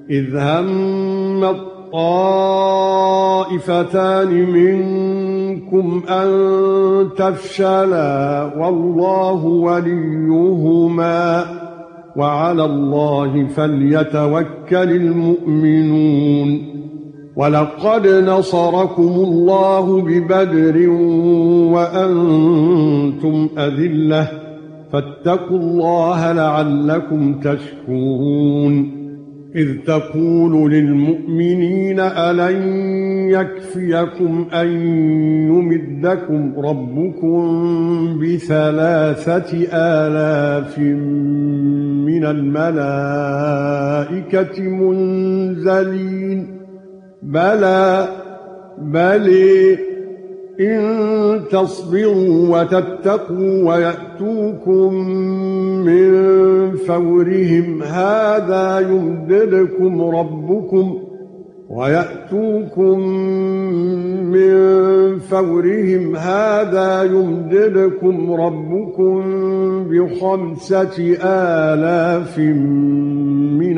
إذ هم الطائفتان منكم أن تفشلا والله وليهما وعلى الله فليتوكل المؤمنون ولقد نصركم الله ببدر وأنتم أذلة فاتقوا الله لعلكم تشكرون إذ تقول للمؤمنين ألن يكفيكم أن يمدكم ربكم ب3,000 من الملائكة منزلين بلى إن تصبروا وتتقوا ويأتوكم من فورهم هذا يمددكم ربكم ب5,000 من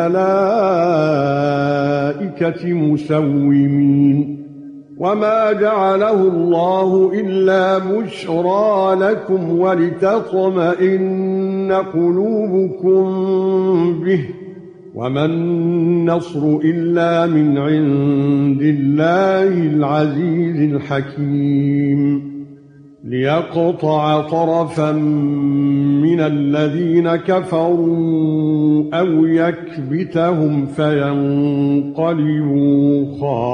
الملائكة مسومين وما جعله الله إلا بشرى لكم ولتطمئن قلوبكم به وما النصر إلا من عند الله العزيز الحكيم ليقطع طرفا من الذين كفروا أو يكبتهم فينقلبوا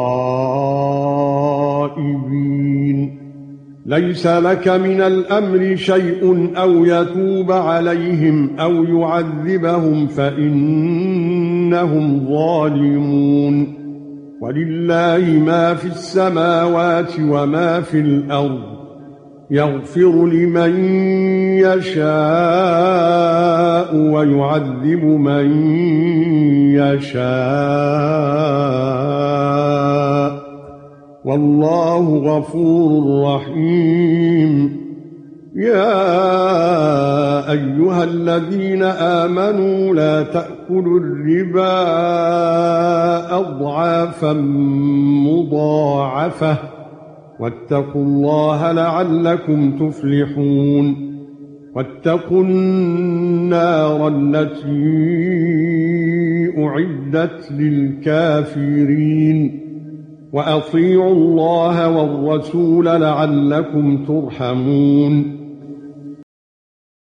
خائبين ليس لك من الأمر شيء أو يتوب عليهم أو يعذبهم فإنهم ظالمون ولله ما في السماوات وما في الأرض يغفر لمن يشاء ويعذب من يشاء والله غفور رحيم يا أيها الذين آمنوا لا تأكلوا الربا أضعافا مضاعفة واتقوا الله لعلكم تفلحون واتقوا النار التي أعدت للكافرين وأطيعوا الله والرسول لعلكم ترحمون